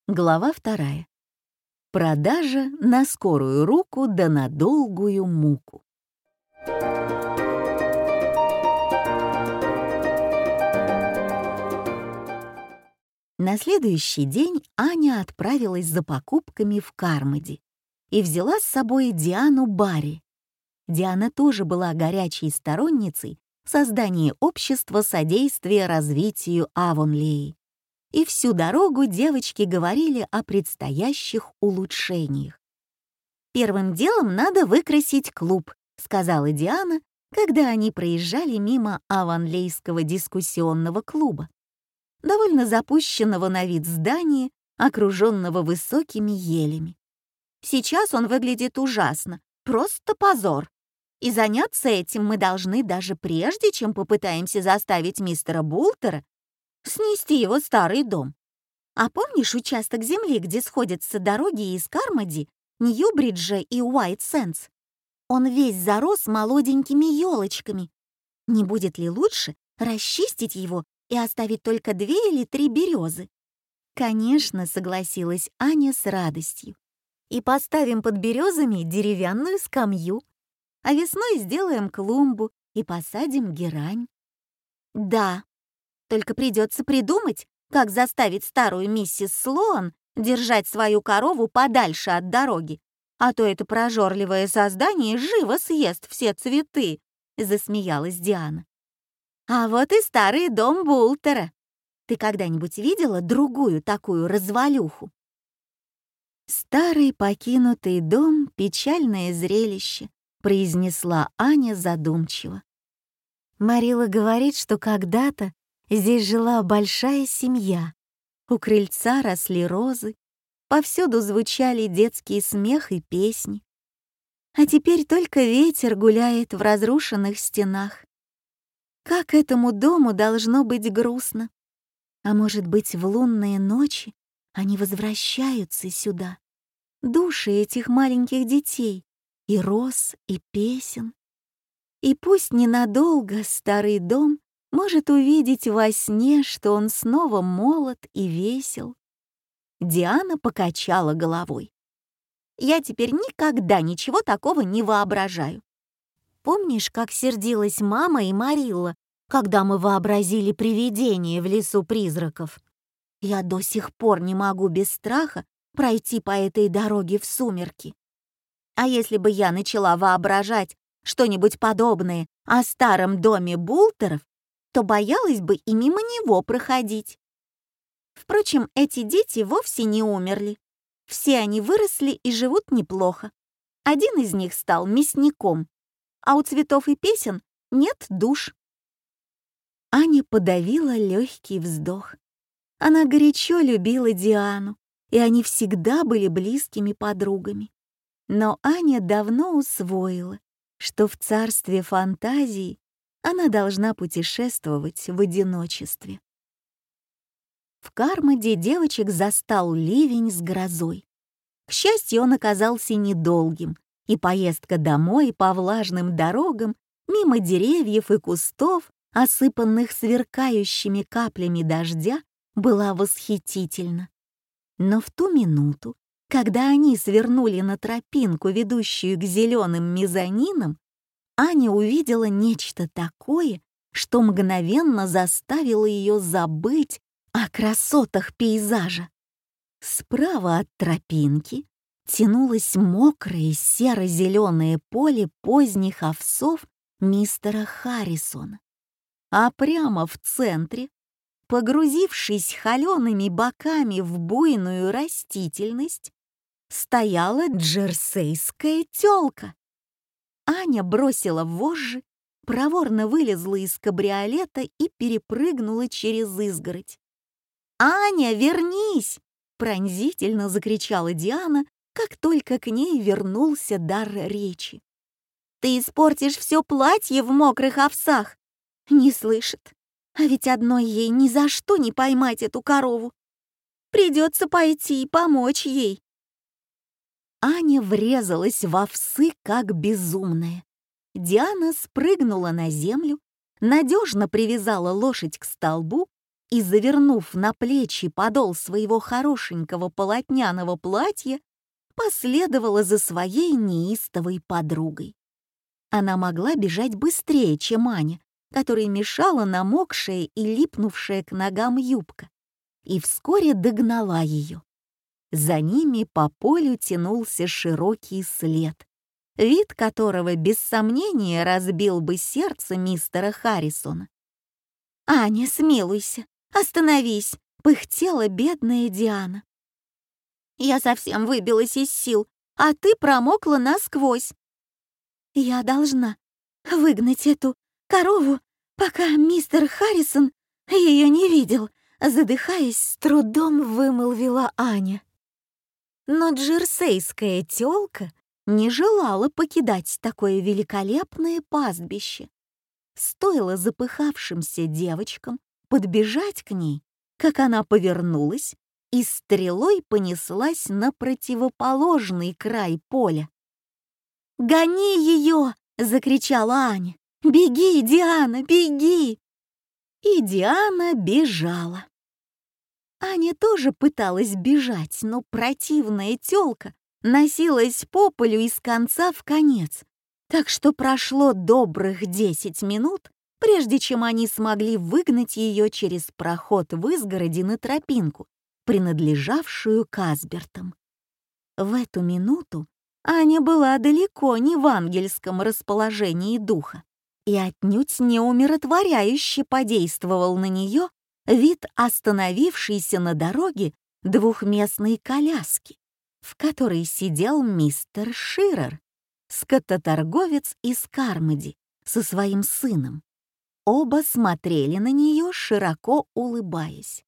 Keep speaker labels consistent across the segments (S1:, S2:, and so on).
S1: Глава 2. Продажа на скорую руку да на долгую муку. На следующий день Аня отправилась за покупками в Кармоди и взяла с собой Диану Барри. Диана тоже была горячей сторонницей создания общества содействия развитию Авонлеи. И всю дорогу девочки говорили о предстоящих улучшениях. «Первым делом надо выкрасить клуб», — сказала Диана, когда они проезжали мимо Авонлейского дискуссионного клуба, довольно запущенного на вид здания, окруженного высокими елями. «Сейчас он выглядит ужасно, просто позор. И заняться этим мы должны даже прежде, чем попытаемся заставить мистера Бултера снести его старый дом. А помнишь участок земли, где сходятся дороги из Кармоди, Ньюбриджа и Уайт-Сэндс? Он весь зарос молоденькими елочками. Не будет ли лучше расчистить его и оставить только 2 или 3 березы?» «Конечно», — согласилась Аня с радостью. «И поставим под березами деревянную скамью, а весной сделаем клумбу и посадим герань». «Да, только придется придумать, как заставить старую миссис Слоан держать свою корову подальше от дороги, а то это прожорливое создание живо съест все цветы», — засмеялась Диана. «А вот и старый дом Бултера. Ты когда-нибудь видела другую такую развалюху?» «Старый покинутый дом — печальное зрелище», — произнесла Аня задумчиво. Марила говорит, что когда-то здесь жила большая семья. У крыльца росли розы, повсюду звучали детский смех и песни. А теперь только ветер гуляет в разрушенных стенах. Как этому дому должно быть грустно. А может быть, в лунные ночи они возвращаются сюда, души этих маленьких детей, и роз, и песен. И пусть ненадолго старый дом может увидеть во сне, что он снова молод и весел. Диана покачала головой. «Я теперь никогда ничего такого не воображаю. Помнишь, как сердилась мама и Марилла, когда мы вообразили привидение в лесу призраков? Я до сих пор не могу без страха пройти по этой дороге в сумерки. А если бы я начала воображать что-нибудь подобное о старом доме Бултеров, то боялась бы и мимо него проходить. Впрочем, эти дети вовсе не умерли. Все они выросли и живут неплохо. Один из них стал мясником, а у цветов и песен нет душ». Аня подавила легкий вздох. Она горячо любила Диану, и они всегда были близкими подругами. Но Аня давно усвоила, что в царстве фантазии она должна путешествовать в одиночестве. В Кармоди девочек застал ливень с грозой. К счастью, он оказался недолгим, и поездка домой по влажным дорогам, мимо деревьев и кустов, осыпанных сверкающими каплями дождя, была восхитительна. Но в ту минуту, когда они свернули на тропинку, ведущую к зеленым мезонинам, Аня увидела нечто такое, что мгновенно заставило ее забыть о красотах пейзажа. Справа от тропинки тянулось мокрое серо-зеленое поле поздних овсов мистера Харрисона, а прямо в центре, погрузившись холеными боками в буйную растительность, стояла джерсейская тёлка. Аня бросила вожжи, проворно вылезла из кабриолета и перепрыгнула через изгородь. «Аня, вернись!» — пронзительно закричала Диана, как только к ней вернулся дар речи. «Ты испортишь все платье в мокрых овсах!» Не слышит. А ведь одной ей ни за что не поймать эту корову. Придется пойти и помочь ей. Аня врезалась в овсы, как безумная. Диана спрыгнула на землю, надежно привязала лошадь к столбу и, завернув на плечи подол своего хорошенького полотняного платья, последовала за своей неистовой подругой. Она могла бежать быстрее, чем Аня, которой мешала намокшая и липнувшая к ногам юбка, и вскоре догнала ее. За ними по полю тянулся широкий след, вид которого без сомнения разбил бы сердце мистера Харрисона. «Аня, смилуйся, остановись!» — пыхтела бедная Диана. «Я совсем выбилась из сил, а ты промокла насквозь. Я должна выгнать эту корову, пока мистер Харрисон ее не видел», — задыхаясь, с трудом вымолвила Аня. Но джерсейская тёлка не желала покидать такое великолепное пастбище. Стоило запыхавшимся девочкам подбежать к ней, как она повернулась и стрелой понеслась на противоположный край поля. «Гони ее!» — закричала Аня. «Беги, Диана, беги!» И Диана бежала. Аня тоже пыталась бежать, но противная тёлка носилась по полю из конца в конец, так что прошло добрых 10 минут, прежде чем они смогли выгнать ее через проход в изгороди на тропинку, принадлежавшую Касбертам. В эту минуту Аня была далеко не в ангельском расположении духа, и отнюдь не умиротворяюще подействовал на нее вид остановившейся на дороге двухместной коляски, в которой сидел мистер Ширер, скототорговец из Кармоди, со своим сыном. Оба смотрели на нее, широко улыбаясь.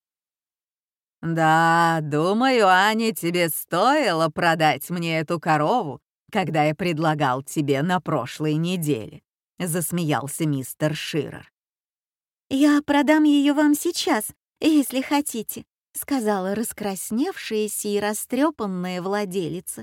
S2: «Да, думаю, Аня, тебе стоило продать мне эту корову, когда я предлагал тебе на прошлой неделе», — засмеялся мистер Ширер.
S1: «Я продам ее вам сейчас, если хотите», — сказала раскрасневшаяся и растрепанная владелица.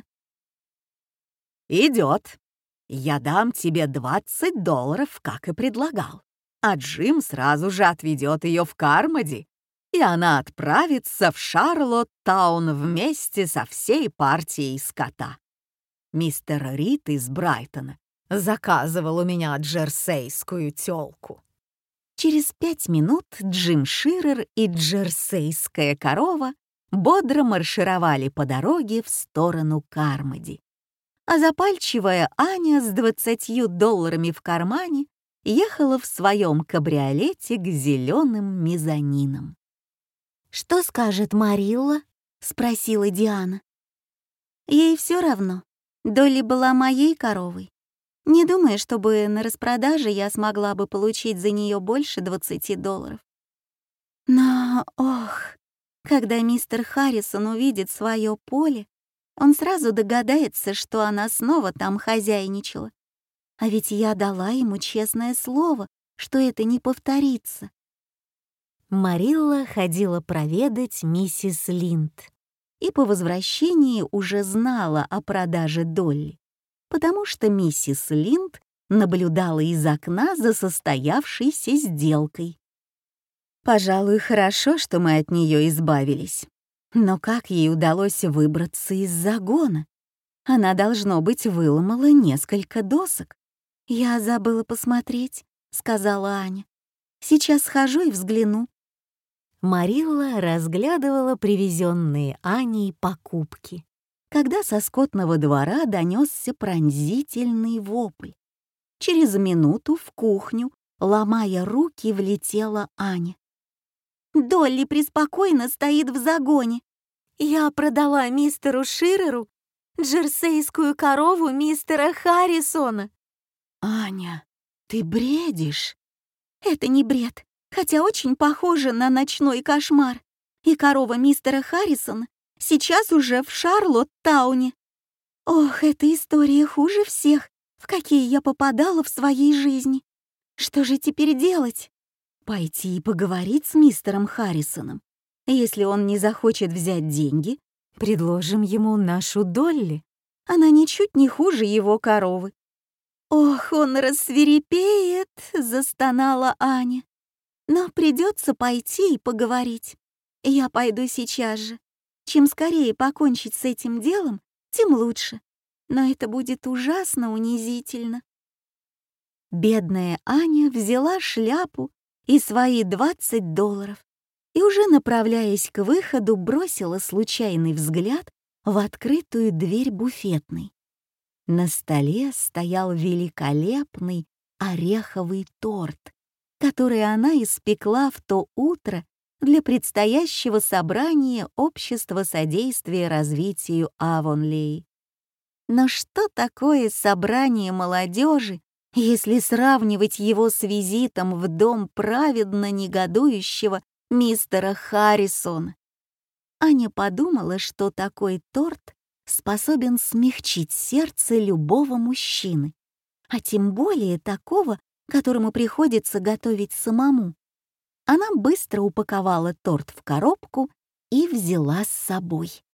S2: «Идет. Я дам тебе $20, как и предлагал, а Джим сразу же отведет ее в Кармоди, и она отправится в Шарлоттаун вместе со всей партией скота. Мистер Рид из Брайтона заказывал у меня джерсейскую тёлку».
S1: Через 5 минут Джим Ширер и джерсейская корова бодро маршировали по дороге в сторону Кармоди, а запальчивая Аня с $20 в кармане ехала в своем кабриолете к зеленым мезонинам. «Что скажет Марилла?» — спросила Диана. Ей все равно. Долли была моей коровой. Не думаю, чтобы на распродаже я смогла бы получить за нее больше $20. Но, ох, когда мистер Харрисон увидит свое поле, он сразу догадается, что она снова там хозяйничала. А ведь я дала ему честное слово, что это не повторится. Марилла ходила проведать миссис Линд и по возвращении уже знала о продаже Долли, потому что миссис Линд наблюдала из окна за состоявшейся сделкой. Пожалуй, хорошо, что мы от нее избавились. Но как ей удалось выбраться из загона? Она, должно быть, выломала несколько досок. «Я забыла посмотреть», — сказала Аня. «Сейчас схожу и взгляну». Марилла разглядывала привезенные Аней покупки, когда со скотного двора донесся пронзительный вопль. Через минуту в кухню, ломая руки, влетела Аня. «Долли преспокойно стоит в загоне. Я продала мистеру Ширеру джерсейскую корову мистера Харрисона». «Аня, ты бредишь?» «Это не бред, хотя очень похоже на ночной кошмар. И корова мистера Харрисона сейчас уже в Шарлоттауне. Ох, эта история хуже всех, в какие я попадала в своей жизни. Что же теперь делать? Пойти и поговорить с мистером Харрисоном. Если он не захочет взять деньги, предложим ему нашу Долли. Она ничуть не хуже его коровы». «Ох, он рассвирепеет!» — застонала Аня. Но придется пойти и поговорить. Я пойду сейчас же. Чем скорее покончить с этим делом, тем лучше. Но это будет ужасно унизительно. Бедная Аня взяла шляпу и свои $20 и, уже направляясь к выходу, бросила случайный взгляд в открытую дверь буфетной. На столе стоял великолепный ореховый торт, который она испекла в то утро для предстоящего собрания Общества содействия развитию Авонлей. Но что такое собрание молодежи, если сравнивать его с визитом в дом праведно негодующего мистера Харрисона? Аня подумала, что такой торт способен смягчить сердце любого мужчины, а тем более такого, которому приходится готовить самому. Она быстро упаковала торт в коробку и взяла с собой.